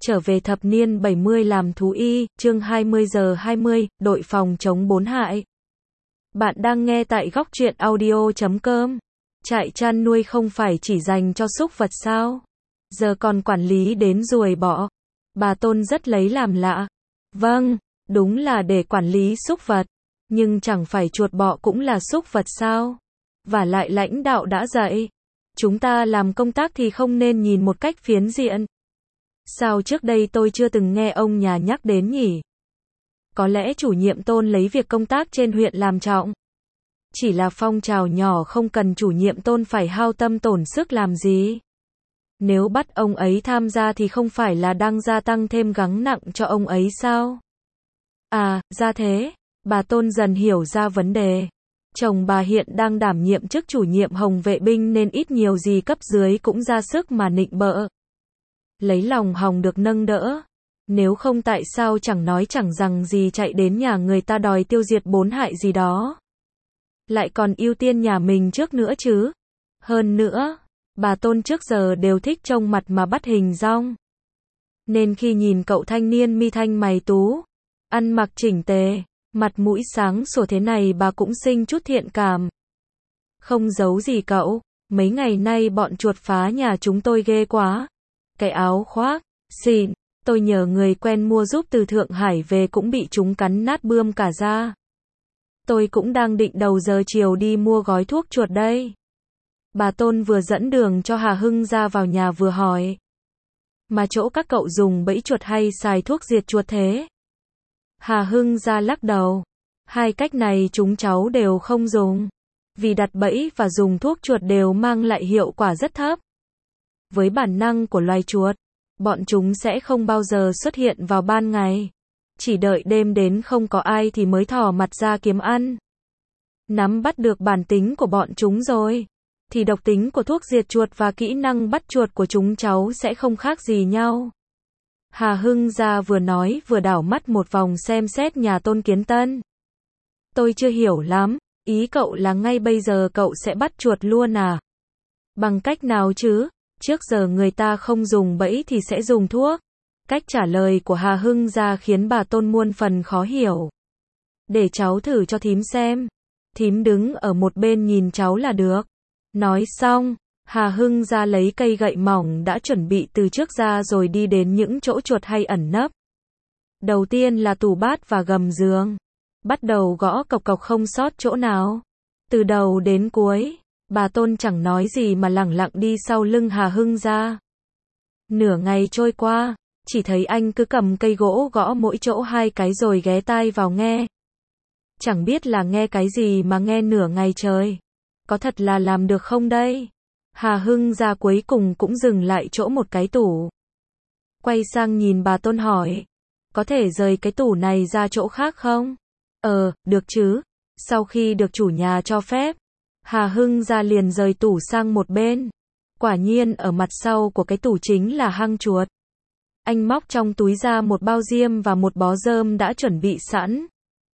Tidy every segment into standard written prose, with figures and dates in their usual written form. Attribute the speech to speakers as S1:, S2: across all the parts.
S1: Trở về thập niên 70 làm thú y, chương 20:20, đội phòng chống bốn hại. Bạn đang nghe tại góc truyện audio.com. Trại chăn nuôi không phải chỉ dành cho súc vật sao? Giờ còn quản lý đến ruồi bọ. Bà Tôn rất lấy làm lạ. Vâng, đúng là để quản lý súc vật. Nhưng chẳng phải chuột bọ cũng là súc vật sao? Và lại lãnh đạo đã dạy. Chúng ta làm công tác thì không nên nhìn một cách phiến diện. Sao trước đây tôi chưa từng nghe ông nhà nhắc đến nhỉ? Có lẽ chủ nhiệm Tôn lấy việc công tác trên huyện làm trọng. Chỉ là phong trào nhỏ không cần chủ nhiệm Tôn phải hao tâm tổn sức làm gì. Nếu bắt ông ấy tham gia thì không phải là đang gia tăng thêm gánh nặng cho ông ấy sao? À, ra thế. Bà Tôn dần hiểu ra vấn đề. Chồng bà hiện đang đảm nhiệm chức chủ nhiệm Hồng vệ binh nên ít nhiều gì cấp dưới cũng ra sức mà nịnh bợ. Lấy lòng Hồng được nâng đỡ. Nếu không tại sao chẳng nói chẳng rằng gì chạy đến nhà người ta đòi tiêu diệt bốn hại gì đó. Lại còn ưu tiên nhà mình trước nữa chứ. Hơn nữa, bà Tôn trước giờ đều thích trông mặt mà bắt hình dong. Nên khi nhìn cậu thanh niên mi thanh mày tú, ăn mặc chỉnh tề, mặt mũi sáng sủa thế này bà cũng sinh chút thiện cảm. Không giấu gì cậu, mấy ngày nay bọn chuột phá nhà chúng tôi ghê quá. Cái áo khoác xịn tôi nhờ người quen mua giúp từ Thượng Hải về cũng bị chúng cắn nát bươm cả da. Tôi cũng đang định đầu giờ chiều đi mua gói thuốc chuột đây. Bà Tôn vừa dẫn đường cho Hà Hưng ra vào nhà vừa hỏi. Mà chỗ các cậu dùng bẫy chuột hay xài thuốc diệt chuột thế? Hà Hưng ra lắc đầu. Hai cách này chúng cháu đều không dùng. Vì đặt bẫy và dùng thuốc chuột đều mang lại hiệu quả rất thấp. Với bản năng của loài chuột, bọn chúng sẽ không bao giờ xuất hiện vào ban ngày. Chỉ đợi đêm đến không có ai thì mới thò mặt ra kiếm ăn. Nắm bắt được bản tính của bọn chúng rồi, thì độc tính của thuốc diệt chuột và kỹ năng bắt chuột của chúng cháu sẽ không khác gì nhau. Hà Hưng ra vừa nói vừa đảo mắt một vòng xem xét nhà Tôn Kiến Tân. Tôi chưa hiểu lắm, ý cậu là ngay bây giờ cậu sẽ bắt chuột luôn à? Bằng cách nào chứ? Trước giờ người ta không dùng bẫy thì sẽ dùng thuốc. Cách trả lời của Hà Hưng ra khiến bà Tôn muôn phần khó hiểu. Để cháu thử cho thím xem. Thím đứng ở một bên nhìn cháu là được. Nói xong, Hà Hưng ra lấy cây gậy mỏng đã chuẩn bị từ trước ra rồi đi đến những chỗ chuột hay ẩn nấp. Đầu tiên là tủ bát và gầm giường. Bắt đầu gõ cộc cộc không sót chỗ nào. Từ đầu đến cuối, bà Tôn chẳng nói gì mà lẳng lặng đi sau lưng Hà Hưng ra. Nửa ngày trôi qua, chỉ thấy anh cứ cầm cây gỗ gõ mỗi chỗ hai cái rồi ghé tai vào nghe. Chẳng biết là nghe cái gì mà nghe nửa ngày trời. Có thật là làm được không đây? Hà Hưng ra cuối cùng cũng dừng lại chỗ một cái tủ. Quay sang nhìn bà Tôn hỏi. Có thể rời cái tủ này ra chỗ khác không? Được chứ. Sau khi được chủ nhà cho phép, Hà Hưng ra liền rời tủ sang một bên. Quả nhiên ở mặt sau của cái tủ chính là hang chuột. Anh móc trong túi ra một bao diêm và một bó rơm đã chuẩn bị sẵn.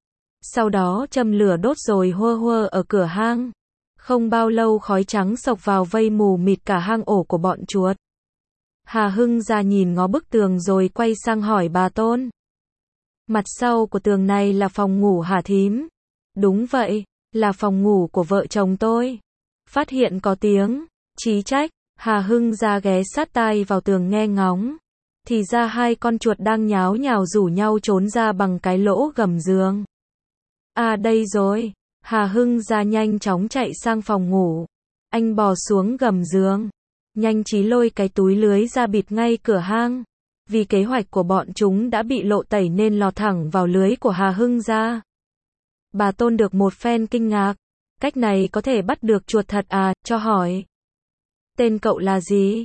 S1: Sau đó châm lửa đốt rồi hơ hơ ở cửa hang. Không bao lâu khói trắng xộc vào vây mù mịt cả hang ổ của bọn chuột. Hà Hưng ra nhìn ngó bức tường rồi quay sang hỏi bà Tôn. Mặt sau của tường này là phòng ngủ hả thím? Đúng vậy, là phòng ngủ của vợ chồng tôi. Phát hiện có tiếng, chí trách, Hà Hưng ra ghé sát tai vào tường nghe ngóng. Thì ra hai con chuột đang nháo nhào rủ nhau trốn ra bằng cái lỗ gầm giường. À đây rồi, Hà Hưng ra nhanh chóng chạy sang phòng ngủ. Anh bò xuống gầm giường, nhanh trí lôi cái túi lưới ra bịt ngay cửa hang. Vì kế hoạch của bọn chúng đã bị lộ tẩy nên lọt thẳng vào lưới của Hà Hưng ra. Bà Tôn được một phen kinh ngạc. Cách này có thể bắt được chuột thật à, cho hỏi. Tên cậu là gì?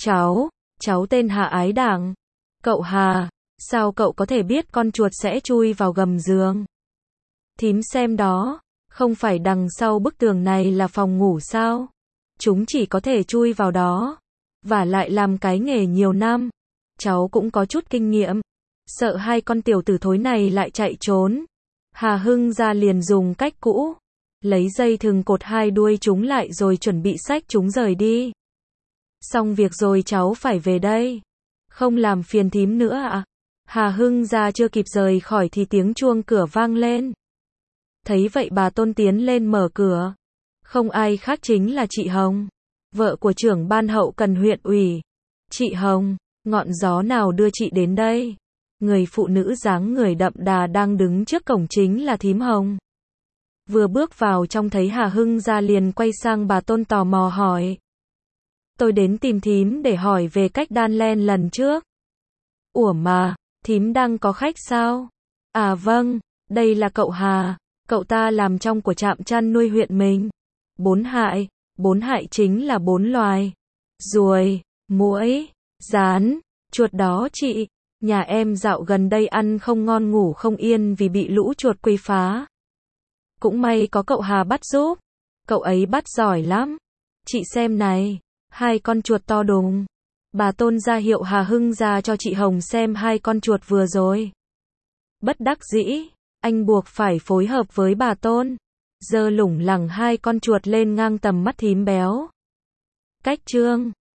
S1: Cháu tên Hà Ái Đảng. Cậu Hà, sao cậu có thể biết con chuột sẽ chui vào gầm giường? Thím xem đó, không phải đằng sau bức tường này là phòng ngủ sao? Chúng chỉ có thể chui vào đó. Và lại làm cái nghề nhiều năm. Cháu cũng có chút kinh nghiệm. Sợ hai con tiểu tử thối này lại chạy trốn. Hà Hưng ra liền dùng cách cũ. Lấy dây thừng cột hai đuôi chúng lại rồi chuẩn bị xách chúng rời đi. Xong việc rồi cháu phải về đây. Không làm phiền thím nữa ạ. Hà Hưng gia chưa kịp rời khỏi thì tiếng chuông cửa vang lên. Thấy vậy bà Tôn tiến lên mở cửa. Không ai khác chính là chị Hồng, vợ của trưởng ban hậu cần huyện ủy. Chị Hồng, ngọn gió nào đưa chị đến đây? Người phụ nữ dáng người đậm đà đang đứng trước cổng chính là thím Hồng. Vừa bước vào trong thấy Hà Hưng gia liền quay sang bà Tôn tò mò hỏi. Tôi đến tìm thím để hỏi về cách đan len lần trước. Ủa mà, thím đang có khách sao? À vâng, đây là cậu Hà, cậu ta làm trong của trạm chăn nuôi huyện mình. 4 hại chính là 4 loài. Ruồi, muỗi, gián, chuột đó chị. Nhà em dạo gần đây ăn không ngon ngủ không yên vì bị lũ chuột quấy phá. Cũng may có cậu Hà bắt giúp. Cậu ấy bắt giỏi lắm. Chị xem này, 2 con chuột to đùng. Bà Tôn ra hiệu Hà Hưng ra cho chị Hồng xem 2 con chuột vừa rồi. Bất đắc dĩ, anh buộc phải phối hợp với bà Tôn. Giơ lủng lẳng 2 con chuột lên ngang tầm mắt thím béo. Cách chương